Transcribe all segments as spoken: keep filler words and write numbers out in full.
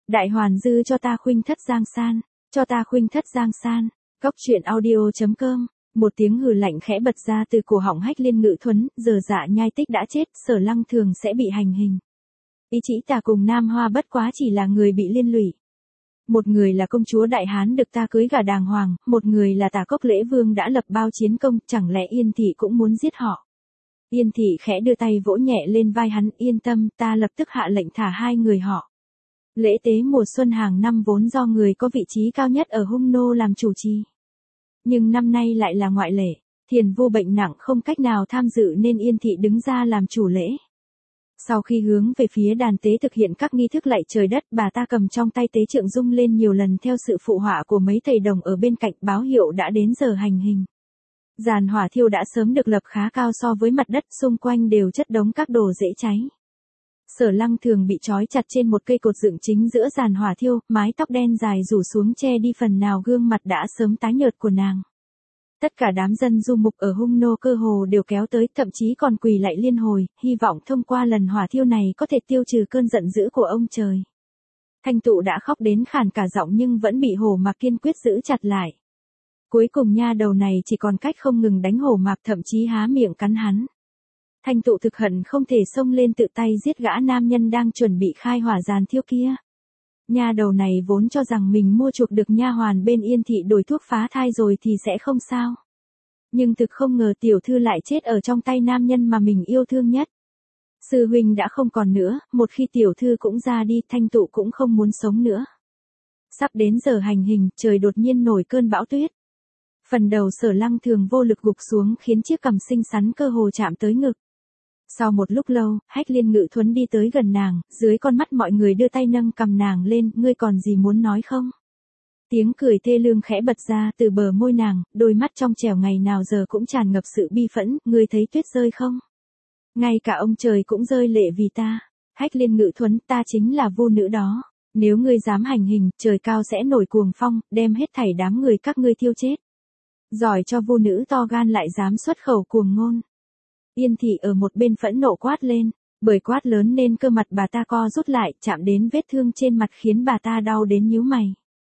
Đại hoàn dư cho ta khuynh thất giang san, cho ta khuynh thất giang san. Góc truyện audio chấm com. Một tiếng hừ lạnh khẽ bật ra từ cổ họng Hách Liên Ngự Thuấn, giờ dạ nhai tích đã chết, Sở Lăng Thường sẽ bị hành hình. Ý chỉ ta cùng Nam Hoa bất quá chỉ là người bị liên lụy. Một người là công chúa Đại Hán được ta cưới gả đàng hoàng, một người là Tả Cốc Lễ Vương đã lập bao chiến công, chẳng lẽ Yên Thị cũng muốn giết họ. Yên Thị khẽ đưa tay vỗ nhẹ lên vai hắn, yên tâm, ta lập tức hạ lệnh thả hai người họ. Lễ tế mùa xuân hàng năm vốn do người có vị trí cao nhất ở Hung Nô làm chủ trì. Nhưng năm nay lại là ngoại lệ, Thiền Vu bệnh nặng không cách nào tham dự nên Yên Thị đứng ra làm chủ lễ. Sau khi hướng về phía đàn tế thực hiện các nghi thức lạy trời đất, bà ta cầm trong tay tế trượng rung lên nhiều lần theo sự phụ họa của mấy thầy đồng ở bên cạnh, báo hiệu đã đến giờ hành hình. Giàn hỏa thiêu đã sớm được lập khá cao so với mặt đất, xung quanh đều chất đống các đồ dễ cháy. Sở Lăng Thường bị trói chặt trên một cây cột dựng chính giữa giàn hỏa thiêu, mái tóc đen dài rủ xuống che đi phần nào gương mặt đã sớm tái nhợt của nàng. Tất cả đám dân du mục ở Hung Nô cơ hồ đều kéo tới, thậm chí còn quỳ lạy liên hồi, hy vọng thông qua lần hỏa thiêu này có thể tiêu trừ cơn giận dữ của ông trời. Thanh Tụ đã khóc đến khàn cả giọng nhưng vẫn bị Hổ Mạc kiên quyết giữ chặt lại. Cuối cùng nha đầu này chỉ còn cách không ngừng đánh Hổ Mạc, thậm chí há miệng cắn hắn. Thanh Tụ thực hận không thể xông lên tự tay giết gã nam nhân đang chuẩn bị khai hỏa giàn thiêu kia. Nha đầu này vốn cho rằng mình mua chuộc được nha hoàn bên Yên Thị đổi thuốc phá thai rồi thì sẽ không sao. Nhưng thực không ngờ tiểu thư lại chết ở trong tay nam nhân mà mình yêu thương nhất. Sư huynh đã không còn nữa, một khi tiểu thư cũng ra đi, Thanh Tụ cũng không muốn sống nữa. Sắp đến giờ hành hình, trời đột nhiên nổi cơn bão tuyết. Phần đầu Sở Lăng Thường vô lực gục xuống khiến chiếc cằm xinh xắn cơ hồ chạm tới ngực. Sau một lúc lâu, Hách Liên Ngự Thuấn đi tới gần nàng, dưới con mắt mọi người đưa tay nâng cầm nàng lên, ngươi còn gì muốn nói không? Tiếng cười thê lương khẽ bật ra từ bờ môi nàng, đôi mắt trong trẻo ngày nào giờ cũng tràn ngập sự bi phẫn, ngươi thấy tuyết rơi không? Ngay cả ông trời cũng rơi lệ vì ta. Hách Liên Ngự Thuấn, ta chính là vu nữ đó. Nếu ngươi dám hành hình, trời cao sẽ nổi cuồng phong, đem hết thảy đám người các ngươi thiêu chết. Giỏi cho vu nữ to gan lại dám xuất khẩu cuồng ngôn. Yên Thị ở một bên phẫn nộ quát lên, bởi quát lớn nên cơ mặt bà ta co rút lại, chạm đến vết thương trên mặt khiến bà ta đau đến nhíu mày.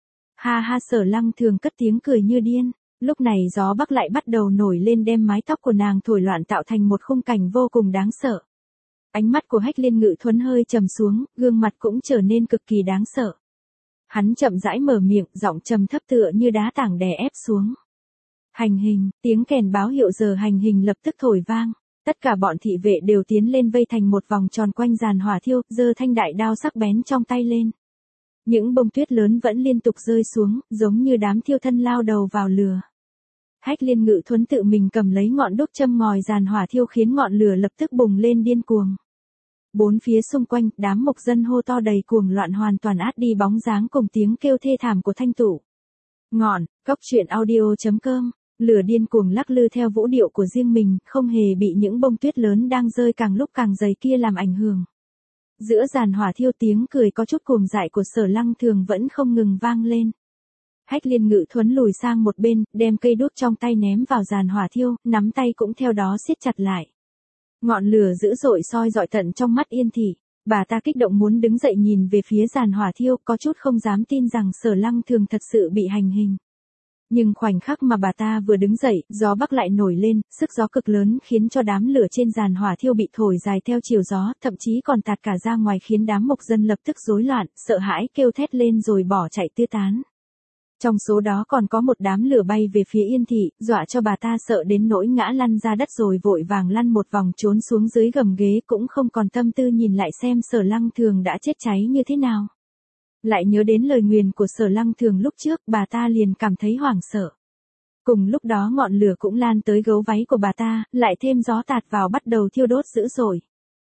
Ha ha, Sở Lăng Thường cất tiếng cười như điên, lúc này gió bắc lại bắt đầu nổi lên đem mái tóc của nàng thổi loạn tạo thành một khung cảnh vô cùng đáng sợ. Ánh mắt của Hách Liên Ngự Thuấn hơi trầm xuống, gương mặt cũng trở nên cực kỳ đáng sợ. Hắn chậm rãi mở miệng, giọng trầm thấp tựa như đá tảng đè ép xuống. Hành hình, tiếng kèn báo hiệu giờ hành hình lập tức thổi vang. Tất cả bọn thị vệ đều tiến lên vây thành một vòng tròn quanh giàn hỏa thiêu, giơ thanh đại đao sắc bén trong tay lên. Những bông tuyết lớn vẫn liên tục rơi xuống, giống như đám thiêu thân lao đầu vào lửa. Hách Liên Ngự Thuấn tự mình cầm lấy ngọn đuốc châm ngòi giàn hỏa thiêu khiến ngọn lửa lập tức bùng lên điên cuồng. Bốn phía xung quanh, đám mộc dân hô to đầy cuồng loạn hoàn toàn át đi bóng dáng cùng tiếng kêu thê thảm của Thanh Tụ. Ngọn, góc truyện audio chấm com. Lửa điên cuồng lắc lư theo vũ điệu của riêng mình, không hề bị những bông tuyết lớn đang rơi càng lúc càng dày kia làm ảnh hưởng. Giữa giàn hỏa thiêu, tiếng cười có chút cuồng dại của Sở Lăng Thường vẫn không ngừng vang lên. Hách Liên Ngự Thuấn lùi sang một bên, đem cây đuốc trong tay ném vào giàn hỏa thiêu, nắm tay cũng theo đó siết chặt lại. Ngọn lửa dữ dội soi dọi tận trong mắt Yên Thị, bà ta kích động muốn đứng dậy nhìn về phía giàn hỏa thiêu, có chút không dám tin rằng Sở Lăng Thường thật sự bị hành hình. Nhưng khoảnh khắc mà bà ta vừa đứng dậy, gió bắc lại nổi lên, sức gió cực lớn khiến cho đám lửa trên giàn hỏa thiêu bị thổi dài theo chiều gió, thậm chí còn tạt cả ra ngoài khiến đám mộc dân lập tức rối loạn, sợ hãi kêu thét lên rồi bỏ chạy tứ tán. Trong số đó còn có một đám lửa bay về phía Yên Thị, dọa cho bà ta sợ đến nỗi ngã lăn ra đất rồi vội vàng lăn một vòng trốn xuống dưới gầm ghế, cũng không còn tâm tư nhìn lại xem Sở Lăng Thường đã chết cháy như thế nào. Lại nhớ đến lời nguyền của Sở Lăng Thường lúc trước, bà ta liền cảm thấy hoảng sợ. Cùng lúc đó ngọn lửa cũng lan tới gấu váy của bà ta, lại thêm gió tạt vào bắt đầu thiêu đốt dữ dội.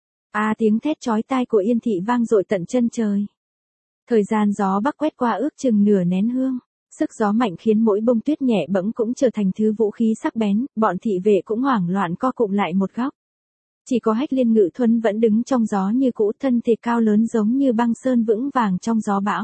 A à, tiếng thét chói tai của Yên Thị vang dội tận chân trời. Thời gian gió bắc quét qua ước chừng nửa nén hương. Sức gió mạnh khiến mỗi bông tuyết nhẹ bẫng cũng trở thành thứ vũ khí sắc bén, bọn thị vệ cũng hoảng loạn co cụm lại một góc. Chỉ có Hách Liên Ngự Thuấn vẫn đứng trong gió như cũ, thân thể cao lớn giống như băng sơn vững vàng trong gió bão.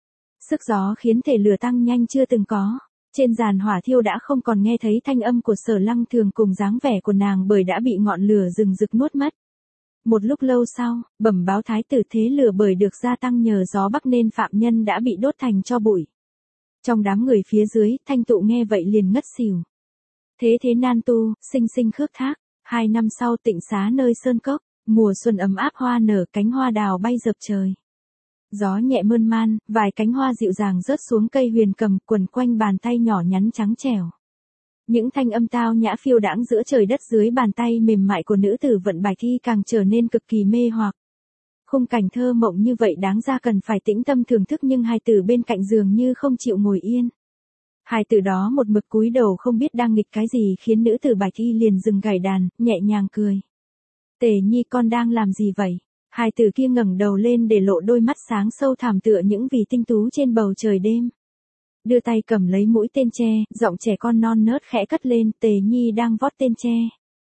Sức gió khiến thể lửa tăng nhanh chưa từng có. Trên giàn hỏa thiêu đã không còn nghe thấy thanh âm của Sở Lăng Thường cùng dáng vẻ của nàng bởi đã bị ngọn lửa rừng rực nuốt mất. Một lúc lâu sau, bẩm báo thái tử thế lửa bởi được gia tăng nhờ gió bắc nên phạm nhân đã bị đốt thành tro bụi. Trong đám người phía dưới, Thanh Tụ nghe vậy liền ngất xỉu. Thế thế nan tu, sinh sinh khước thác. Hai năm sau tịnh xá nơi sơn cốc, mùa xuân ấm áp hoa nở, cánh hoa đào bay dập trời. Gió nhẹ mơn man, vài cánh hoa dịu dàng rớt xuống cây huyền cầm quần quanh bàn tay nhỏ nhắn trắng trẻo. Những thanh âm tao nhã phiêu đãng giữa trời đất dưới bàn tay mềm mại của nữ tử vận bài thi càng trở nên cực kỳ mê hoặc. Khung cảnh thơ mộng như vậy đáng ra cần phải tĩnh tâm thưởng thức nhưng hai tử bên cạnh dường như không chịu ngồi yên. Hai tử đó một mực cúi đầu không biết đang nghịch cái gì khiến nữ tử bài thi liền dừng gảy đàn, nhẹ nhàng cười. Tề Nhi con đang làm gì vậy? Hai tử kia ngẩng đầu lên để lộ đôi mắt sáng sâu thẳm tựa những vì tinh tú trên bầu trời đêm. Đưa tay cầm lấy mũi tên tre, giọng trẻ con non nớt khẽ cất lên, Tề Nhi đang vót tên tre.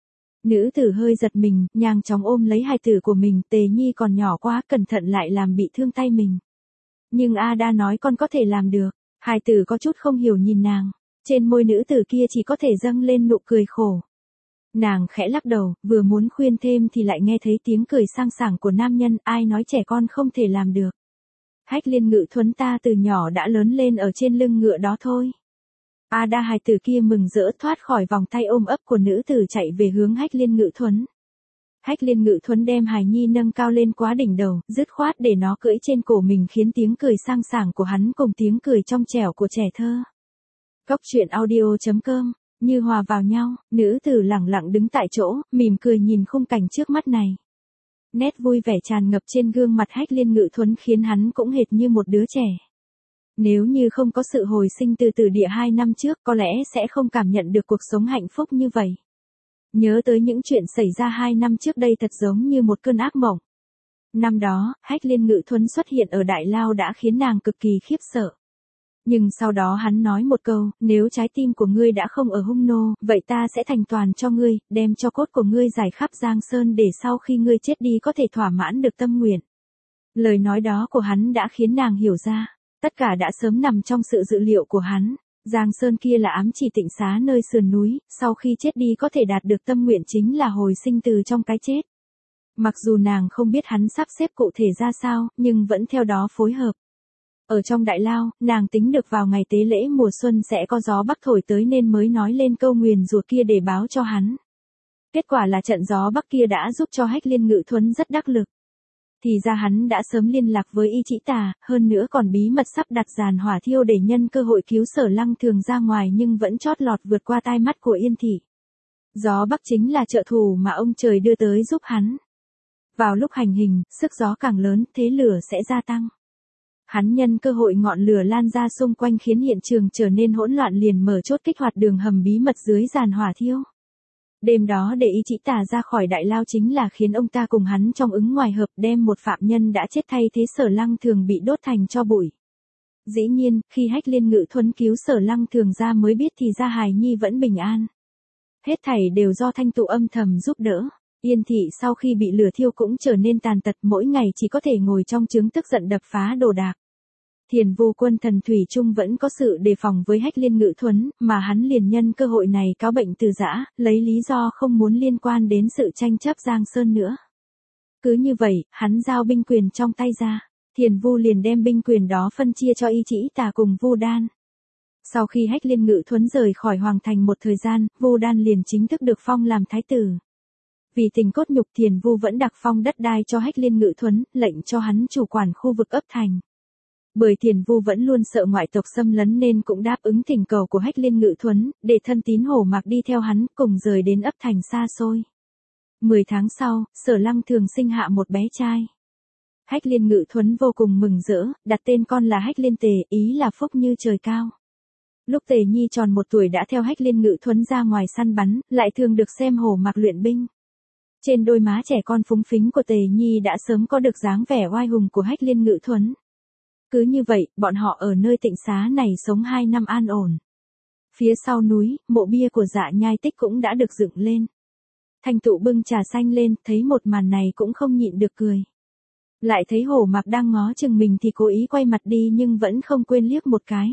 Nữ tử hơi giật mình, nhanh chóng ôm lấy hài tử của mình, Tề Nhi còn nhỏ quá, cẩn thận lại làm bị thương tay mình. Nhưng A đã nói con có thể làm được. Hài tử có chút không hiểu nhìn nàng, trên môi nữ tử kia chỉ có thể dâng lên nụ cười khổ. Nàng khẽ lắc đầu, vừa muốn khuyên thêm thì lại nghe thấy tiếng cười sang sảng của nam nhân, ai nói trẻ con không thể làm được. Hách Liên Ngự Thuấn ta từ nhỏ đã lớn lên ở trên lưng ngựa đó thôi. A đa hài tử kia mừng rỡ thoát khỏi vòng tay ôm ấp của nữ tử chạy về hướng Hách Liên Ngự Thuấn. Hách Liên Ngự Thuấn đem hài nhi nâng cao lên quá đỉnh đầu, dứt khoát để nó cưỡi trên cổ mình khiến tiếng cười sang sảng của hắn cùng tiếng cười trong trẻo của trẻ thơ. Cốc truyện audio chấm com, như hòa vào nhau, nữ tử lẳng lặng đứng tại chỗ, mỉm cười nhìn khung cảnh trước mắt này. Nét vui vẻ tràn ngập trên gương mặt Hách Liên Ngự Thuấn khiến hắn cũng hệt như một đứa trẻ. Nếu như không có sự hồi sinh từ tử địa hai năm trước có lẽ sẽ không cảm nhận được cuộc sống hạnh phúc như vậy. Nhớ tới những chuyện xảy ra hai năm trước đây thật giống như một cơn ác mộng. Năm đó, Hách Liên Ngự Thuấn xuất hiện ở Đại Lao đã khiến nàng cực kỳ khiếp sợ. Nhưng sau đó hắn nói một câu, nếu trái tim của ngươi đã không ở Hung Nô, vậy ta sẽ thành toàn cho ngươi, đem cho cốt của ngươi giải khắp Giang Sơn để sau khi ngươi chết đi có thể thỏa mãn được tâm nguyện. Lời nói đó của hắn đã khiến nàng hiểu ra, tất cả đã sớm nằm trong sự dự liệu của hắn. Giang Sơn kia là ám chỉ tịnh xá nơi sườn núi, sau khi chết đi có thể đạt được tâm nguyện chính là hồi sinh từ trong cái chết. Mặc dù nàng không biết hắn sắp xếp cụ thể ra sao, nhưng vẫn theo đó phối hợp. Ở trong Đại Lao, nàng tính được vào ngày tế lễ mùa xuân sẽ có gió bắc thổi tới nên mới nói lên câu nguyền rủa kia để báo cho hắn. Kết quả là trận gió bắc kia đã giúp cho Hách Liên Ngự Thuấn rất đắc lực. Thì ra hắn đã sớm liên lạc với Y Chỉ Tà, hơn nữa còn bí mật sắp đặt giàn hỏa thiêu để nhân cơ hội cứu Sở Lăng Thường ra ngoài nhưng vẫn chót lọt vượt qua tai mắt của Yên Thị. Gió bắc chính là trợ thủ mà ông trời đưa tới giúp hắn. Vào lúc hành hình, sức gió càng lớn, thế lửa sẽ gia tăng. Hắn nhân cơ hội ngọn lửa lan ra xung quanh khiến hiện trường trở nên hỗn loạn liền mở chốt kích hoạt đường hầm bí mật dưới giàn hỏa thiêu. Đêm đó để Y Chỉ Tà ra khỏi Đại Lao chính là khiến ông ta cùng hắn trong ứng ngoài hợp đem một phạm nhân đã chết thay thế Sở Lăng Thường bị đốt thành tro bụi. Dĩ nhiên, khi Hách Liên Ngự Thuấn cứu Sở Lăng Thường ra mới biết thì ra hài nhi vẫn bình an. Hết thảy đều do Thanh Tụ âm thầm giúp đỡ. Yên Thị sau khi bị lửa thiêu cũng trở nên tàn tật, mỗi ngày chỉ có thể ngồi trong trướng tức giận đập phá đồ đạc. Thiền Vu Quân Thần thủy chung vẫn có sự đề phòng với Hách Liên Ngự Thuấn, mà hắn liền nhân cơ hội này cáo bệnh từ giã, lấy lý do không muốn liên quan đến sự tranh chấp Giang Sơn nữa. Cứ như vậy, hắn giao binh quyền trong tay ra, Thiền Vu liền đem binh quyền đó phân chia cho Y Chỉ Tà cùng Vu Đan. Sau khi Hách Liên Ngự Thuấn rời khỏi hoàng thành một thời gian, Vu Đan liền chính thức được phong làm thái tử. Vì tình cốt nhục Thiền Vu vẫn đặc phong đất đai cho Hách Liên Ngự Thuấn, lệnh cho hắn chủ quản khu vực ấp thành. Bởi Thiền Vu vẫn luôn sợ ngoại tộc xâm lấn nên cũng đáp ứng thỉnh cầu của Hách Liên Ngự Thuấn, để thân tín Hổ Mạc đi theo hắn, cùng rời đến ấp thành xa xôi. Mười tháng sau, Sở Lăng Thường sinh hạ một bé trai. Hách Liên Ngự Thuấn vô cùng mừng rỡ, đặt tên con là Hách Liên Tề, ý là phúc như trời cao. Lúc Tề Nhi tròn một tuổi đã theo Hách Liên Ngự Thuấn ra ngoài săn bắn, lại thường được xem Hổ Mạc luyện binh. Trên đôi má trẻ con phúng phính của Tề Nhi đã sớm có được dáng vẻ oai hùng của Hách Liên Ngự Thuấn. Cứ như vậy, bọn họ ở nơi tịnh xá này sống hai năm an ổn. Phía sau núi, mộ bia của Dạ Nhai Tích cũng đã được dựng lên. Thanh Tụ bưng trà xanh lên, thấy một màn này cũng không nhịn được cười. Lại thấy Hổ Mạc đang ngó chừng mình thì cố ý quay mặt đi nhưng vẫn không quên liếc một cái.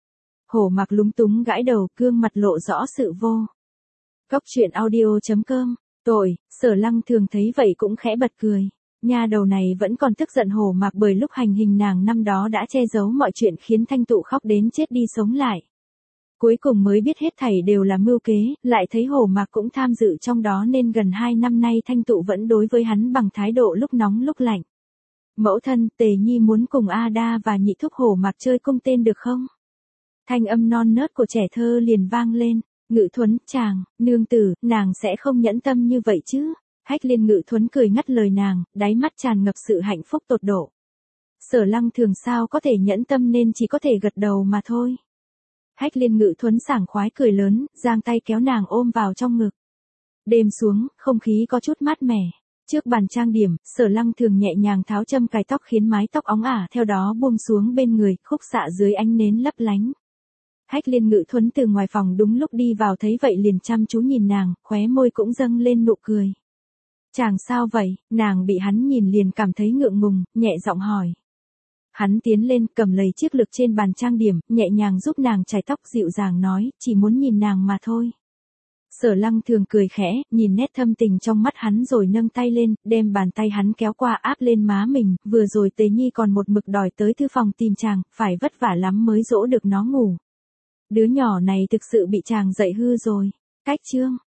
Hổ Mạc lúng túng gãi đầu, gương mặt lộ rõ sự vô. Cốc truyện audio chấm com Tội, Sở Lăng Thường thấy vậy cũng khẽ bật cười. Nha đầu này vẫn còn tức giận Hồ Mạc bởi lúc hành hình nàng năm đó đã che giấu mọi chuyện khiến Thanh Tụ khóc đến chết đi sống lại. Cuối cùng mới biết hết thảy đều là mưu kế, lại thấy Hồ Mạc cũng tham dự trong đó nên gần hai năm nay Thanh Tụ vẫn đối với hắn bằng thái độ lúc nóng lúc lạnh. Mẫu thân, Tề Nhi muốn cùng A Đa và nhị thúc Hồ Mạc chơi cung tên được không? Thanh âm non nớt của trẻ thơ liền vang lên. Ngự Thuấn, chàng, nương tử, nàng sẽ không nhẫn tâm như vậy chứ. Hách Liên Ngự Thuấn cười ngắt lời nàng, đáy mắt tràn ngập sự hạnh phúc tột độ. Sở Lăng Thường sao có thể nhẫn tâm nên chỉ có thể gật đầu mà thôi. Hách Liên Ngự Thuấn sảng khoái cười lớn, giang tay kéo nàng ôm vào trong ngực. Đêm xuống, không khí có chút mát mẻ. Trước bàn trang điểm, Sở Lăng Thường nhẹ nhàng tháo châm cài tóc khiến mái tóc óng ả theo đó buông xuống bên người, khúc xạ dưới ánh nến lấp lánh. Hách Liên Ngự Thuấn từ ngoài phòng đúng lúc đi vào thấy vậy liền chăm chú nhìn nàng, khóe môi cũng dâng lên nụ cười. Chàng sao vậy? Nàng bị hắn nhìn liền cảm thấy ngượng ngùng, nhẹ giọng hỏi. Hắn tiến lên cầm lấy chiếc lược trên bàn trang điểm, nhẹ nhàng giúp nàng chải tóc dịu dàng nói, chỉ muốn nhìn nàng mà thôi. Sở Lăng Thường cười khẽ, nhìn nét thâm tình trong mắt hắn rồi nâng tay lên, đem bàn tay hắn kéo qua áp lên má mình, vừa rồi Tế Nhi còn một mực đòi tới thư phòng tìm chàng, phải vất vả lắm mới dỗ được nó ngủ. Đứa nhỏ này thực sự bị chàng dạy hư rồi. Cách chương